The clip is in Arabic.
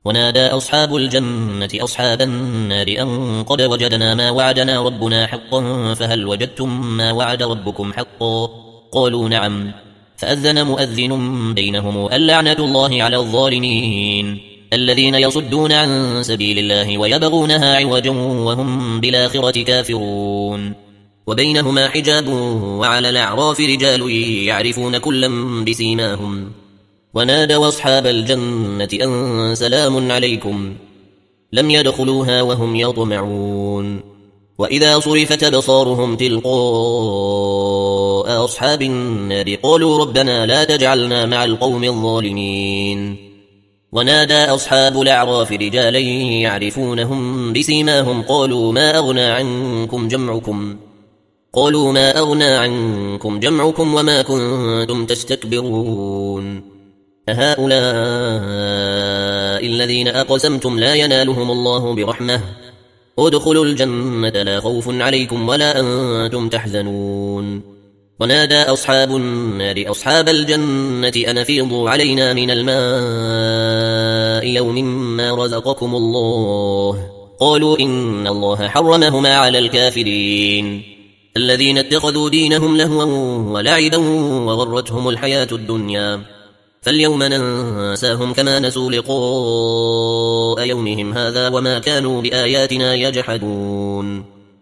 ونادى أصحاب الجنة أصحاب النار أن قد وجدنا ما وعدنا ربنا حقا فهل وجدتم ما وعد ربكم حقا؟ قالوا نعم. فأذن مؤذن بينهم اللعنة الله على الظالمين الذين يصدون عن سبيل الله ويبغونها عوجا وهم بالآخرة كافرون. وبينهما حجاب وعلى الأعراف رجال يعرفون كلا بسيماهم. ونادوا أصحاب الجنة أن سلام عليكم لم يدخلوها وهم يطمعون. وإذا صرفت أبصارهم تلقاء أصحاب النار قالوا ربنا لا تجعلنا مع القوم الظالمين. ونادى أصحاب الأعراف رجالا يعرفونهم بسيماهم قالوا ما أغنى عنكم جمعكم وما كنتم تستكبرون أهؤلاء الذين أقسمتم لا ينالهم الله برحمة ادخلوا الجنة لا خوف عليكم ولا أنتم تحزنون. ونادى أصحاب النار أصحاب الجنة أن أفيضوا علينا من الماء يوم ما رزقكم الله قالوا إن الله حرمهما على الكافرين الذين اتخذوا دينهم لهوا ولعبا وغرتهم الحياة الدنيا فاليوم ننساهم كما نسوا لقاء يومهم هذا وما كانوا بآياتنا يجحدون.